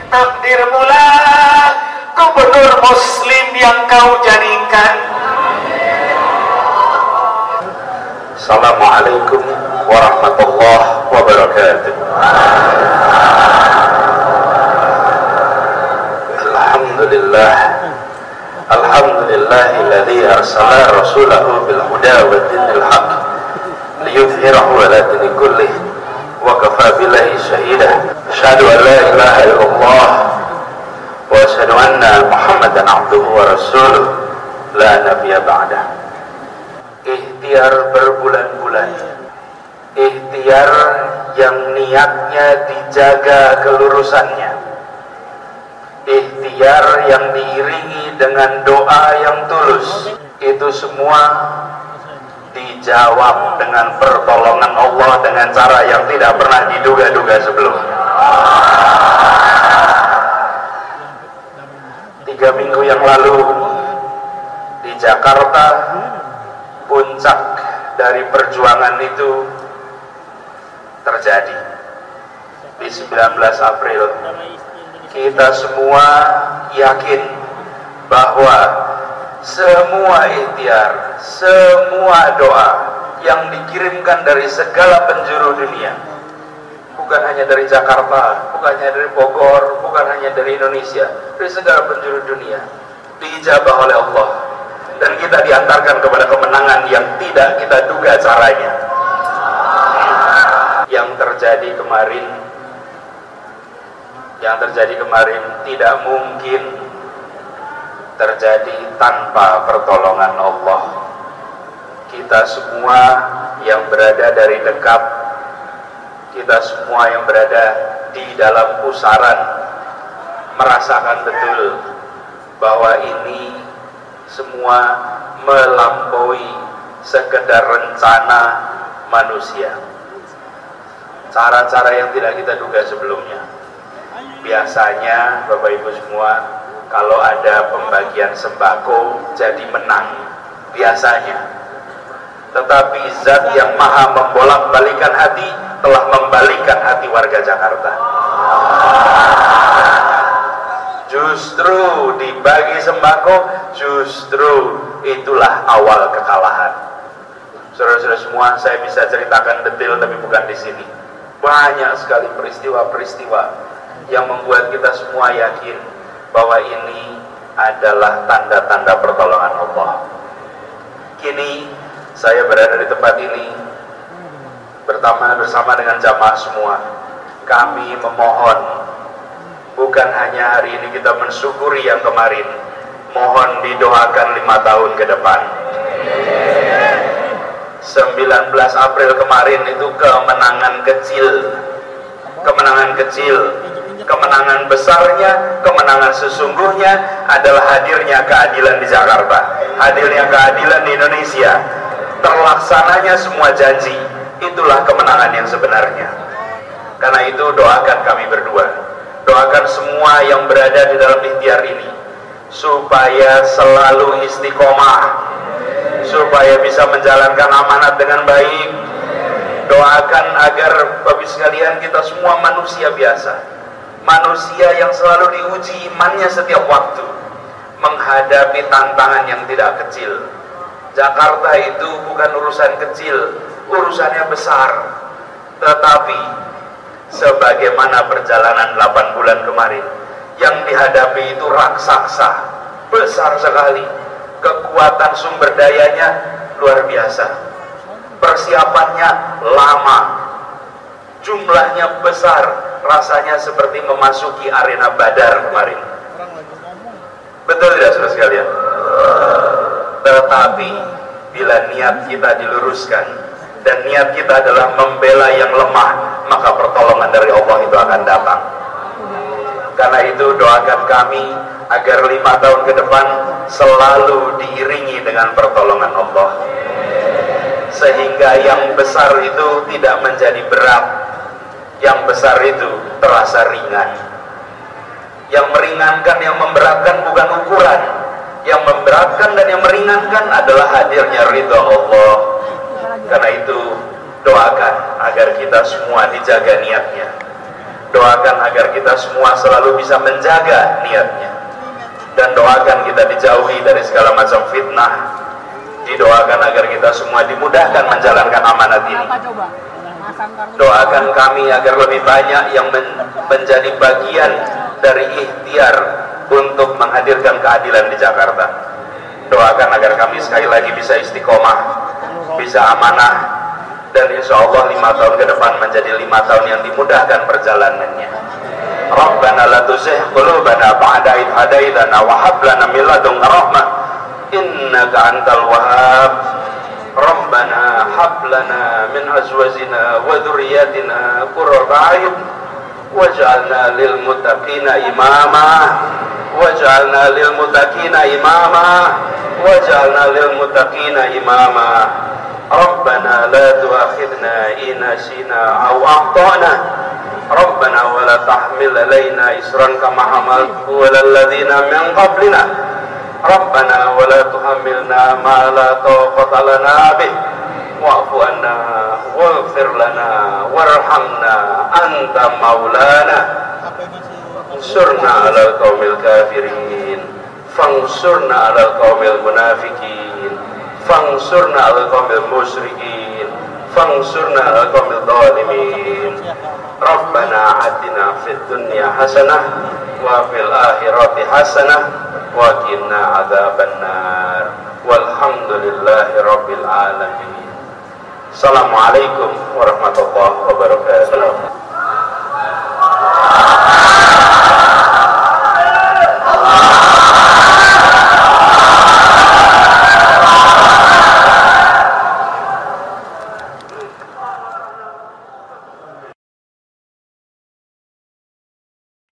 takdirmulah gubernur muslim yang kau jadikan. Assalamualaikum warahmatullahi wabarakatuh. Alhamdulillahilladzi arsala rasulahu bil huda wa dinil haqq liyudhhirahu 'ala dini kullih wa kafa billahi shahida. Asyhadu an la ilaha illallah wa asyhadu anna Muhammadan 'abduhu wa rasuluh la nabiyya ba'dah. Ikhtiar berbulan-bulan, ikhtiar yang niatnya dijaga kelurusannya, ikhtiar yang diiringi dengan doa yang tulus, itu semua dijawab dengan pertolongan Allah dengan cara yang tidak pernah diduga-duga sebelumnya. 3 minggu yang lalu di Jakarta, puncak dari perjuangan itu terjadi di 19 April. Kita semua yakin bahwa semua ikhtiar, semua doa yang dikirimkan dari segala penjuru dunia, bukan hanya dari Jakarta, bukan hanya dari Bogor, bukan hanya dari Indonesia, dari segala penjuru dunia, diijabah oleh Allah, dan kita diantarkan kepada kemenangan yang tidak kita duga caranya. Yang terjadi kemarin tidak mungkin terjadi tanpa pertolongan Allah. Kita semua yang berada dari dekat, kita semua yang berada di dalam pusaran merasakan betul bahwa ini semua melampaui sekedar rencana manusia, cara-cara yang tidak kita duga sebelumnya. Biasanya Bapak Ibu semua, kalau ada pembagian sembako jadi menang biasanya, tetapi zat yang maha membolak-balikan hati telah membalikkan hati warga Jakarta. Justru dibagi sembako, justru itulah awal kekalahan. Saudara-saudara semua, saya bisa ceritakan detail tapi bukan di sini. Banyak sekali peristiwa-peristiwa yang membuat kita semua yakin bahwa ini adalah tanda-tanda pertolongan Allah. Kini saya berada di tempat ini bersama dengan jamaah semua. Kami memohon, bukan hanya hari ini kita mensyukuri yang kemarin, mohon didoakan 5 tahun ke depan. 19 April kemarin itu kemenangan kecil. Kemenangan besarnya, kemenangan sesungguhnya adalah hadirnya keadilan di Jakarta, hadirnya keadilan di Indonesia, terlaksananya semua janji. Itulah kemenangan yang sebenarnya. Karena itu doakan kami berdua, doakan semua yang berada di dalam ikhtiar ini supaya selalu istiqomah, supaya bisa menjalankan amanat dengan baik. Doakan agar Bapak sekalian, kita semua manusia biasa, manusia yang selalu diuji imannya setiap waktu, menghadapi tantangan yang tidak kecil. Jakarta itu bukan urusan kecil, urusannya besar. Tetapi sebagaimana perjalanan 8 bulan kemarin, yang dihadapi itu raksasa, besar sekali. Kekuatan sumber dayanya luar biasa, persiapannya lama, jumlahnya besar. Rasanya seperti memasuki arena Badar kemarin. Betul tidak saudara sekalian? Tetapi bila niat kita diluruskan dan niat kita adalah membela yang lemah, maka pertolongan dari Allah itu akan datang. Karena itu doakan kami agar 5 tahun ke depan selalu diiringi dengan pertolongan Allah, sehingga yang besar itu tidak menjadi berat, yang besar itu terasa ringan. Yang meringankan, yang memberatkan bukan ukuran, yang memberatkan dan yang meringankan adalah hadirnya ridha Allah. Karena itu doakan agar kita semua dijaga niatnya, Doakan agar kita semua selalu bisa menjaga niatnya, dan doakan kita dijauhi dari segala macam fitnah. Didoakan agar kita semua dimudahkan menjalankan amanat ini. Doakan kami agar lebih banyak yang menjadi bagian dari ikhtiar untuk menghadirkan keadilan di Jakarta. Doakan agar kami sekali lagi bisa istiqomah, bisa amanah, dan insya Allah 5 tahun ke depan menjadi 5 tahun yang dimudahkan perjalanannya. Rabbana la tuzigh qulubana ba'da idh hadaitana wa hab lana min ladunka rahmah innaka antal wahhab. Rabbana hab lana min azwajina wa dhurriyyatina qurrata a'yun waj'alna lil muttaqina imama waj'alna lil muttaqina imama waj'alna lil muttaqina imama. Rabbana la tu'akhidna in nasina aw akhtana Rabbana wa la tahmil alaina isran kama hamaltahu 'alal ladzina min qablina Rabbana wa la tuhammilna ma la taqata lana bih wa'fu anna waghfir lana warhamna anta maulana ansurna 'alal qaumil kafirin fansurna 'alal qaumil munafiqin fansurna 'alal qaumil musyrikin fansurna 'alal qaumil zalimin. Rabbana atina fid dunya hasanah wa fil akhirati hasanah wa qina adzabannar walhamdulillahi rabbil alamin. Assalamualaikum warahmatullahi wabarakatuh.